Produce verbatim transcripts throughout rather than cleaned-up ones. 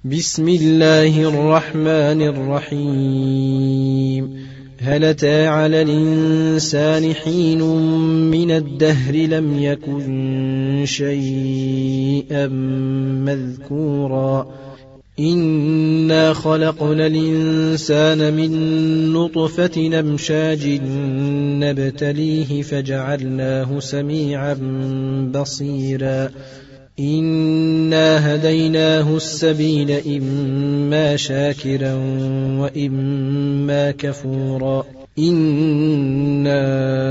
بسم الله الرحمن الرحيم. هل أتى على الإنسان حين من الدهر لم يكن شيئا مذكورا إنا خلقنا الإنسان من نطفة نمشاج نبتليه فجعلناه سميعا بصيرا إنا هديناه السبيل إما شاكرا وإما كفورا إنا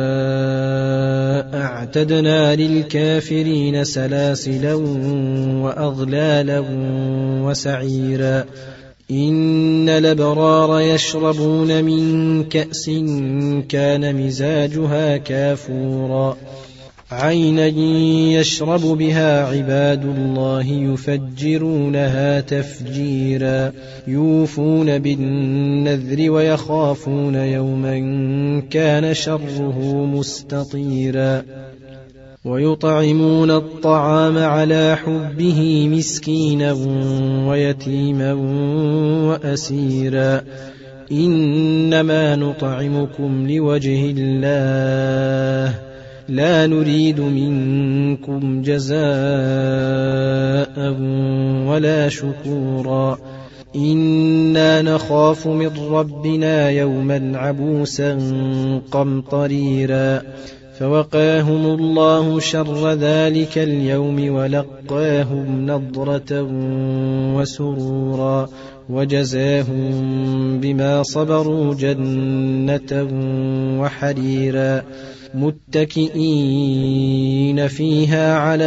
أعتدنا للكافرين سلاسلا وأغلالا وسعيرا إن الأبرار يشربون من كأس كان مزاجها كافورا عينا يشرب بها عباد الله يفجرونها تفجيرا يوفون بالنذر ويخافون يوما كان شره مستطيرا ويطعمون الطعام على حبه مسكينا ويتيما وأسيرا إنما نطعمكم لوجه الله لا نريد منكم جزاء ولا شكورا إنا نخاف من ربنا يوما عبوسا قمطريرا فوقاهم الله شر ذلك اليوم ولقاهم نضرة وسرورا وجزاهم بما صبروا جنة وحريرا متكئين فيها على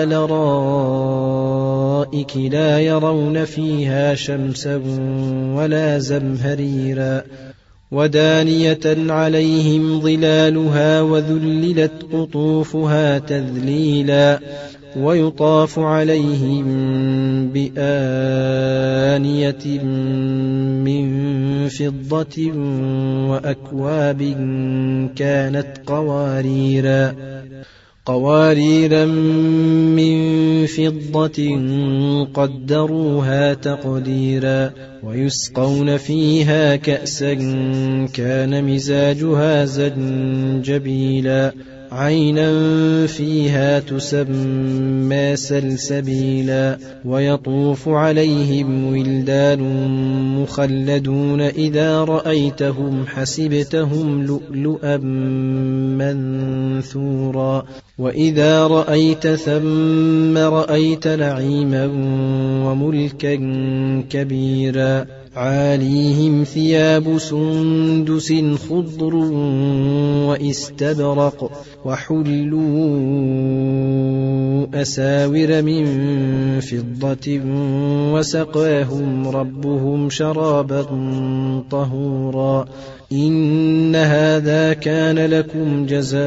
الأرائك لا يرون فيها شمسا ولا زمهريرا ودانية عليهم ظلالها وذللت قطوفها تذليلا ويطاف عليهم بآنية من فضة وأكواب كانت قواريرا قواريرا من فضة قدروها تقديرا ويسقون فيها كأسا كان مزاجها زنجبيلا عينا فيها تسمى سلسبيلا ويطوف عليهم ولدان مخلدون إذا رأيتهم حسبتهم لؤلؤا منثورا وإذا رأيت ثم رأيت نعيما وملكا كبيرا عاليهم ثياب سندس خضر وإستبرق وحلوا أساور من فضة وسقاهم ربهم شرابا طهورا إن هذا كان لكم جزاء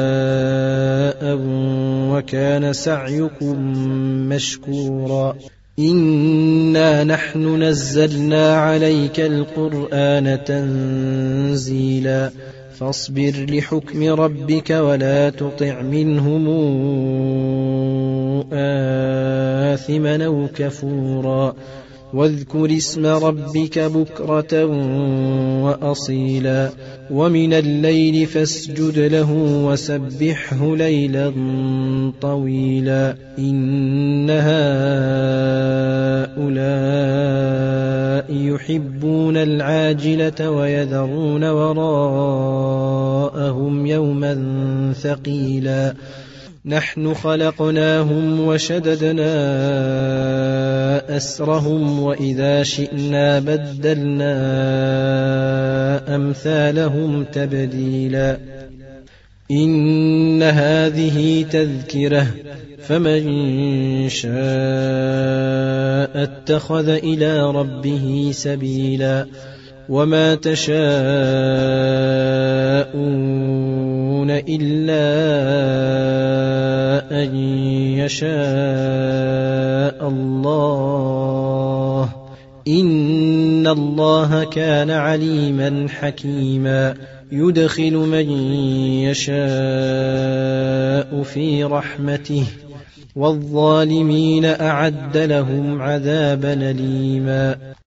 وكان سعيكم مشكورا إنا نحن نزلنا عليك القرآن تنزيلا فاصبر لحكم ربك ولا تطع منهم آثما أو كفورا واذكر اسم ربك بكرة وأصيلا ومن الليل فاسجد له وسبحه ليلا طويلا إن هؤلاء يحبون العاجلة ويذرون وراءهم يوما ثقيلا نحن خلقناهم وشددنا أسرهم وإذا شئنا بدلنا أمثالهم تبديلا إن هذه تذكرة فمن شاء اتخذ إلى ربه سبيلا وما تشاءون إلا أن يشاء الله إن الله كان عليما حكيما يدخل من يشاء في رحمته والظالمين أعد لهم عذابا أليما.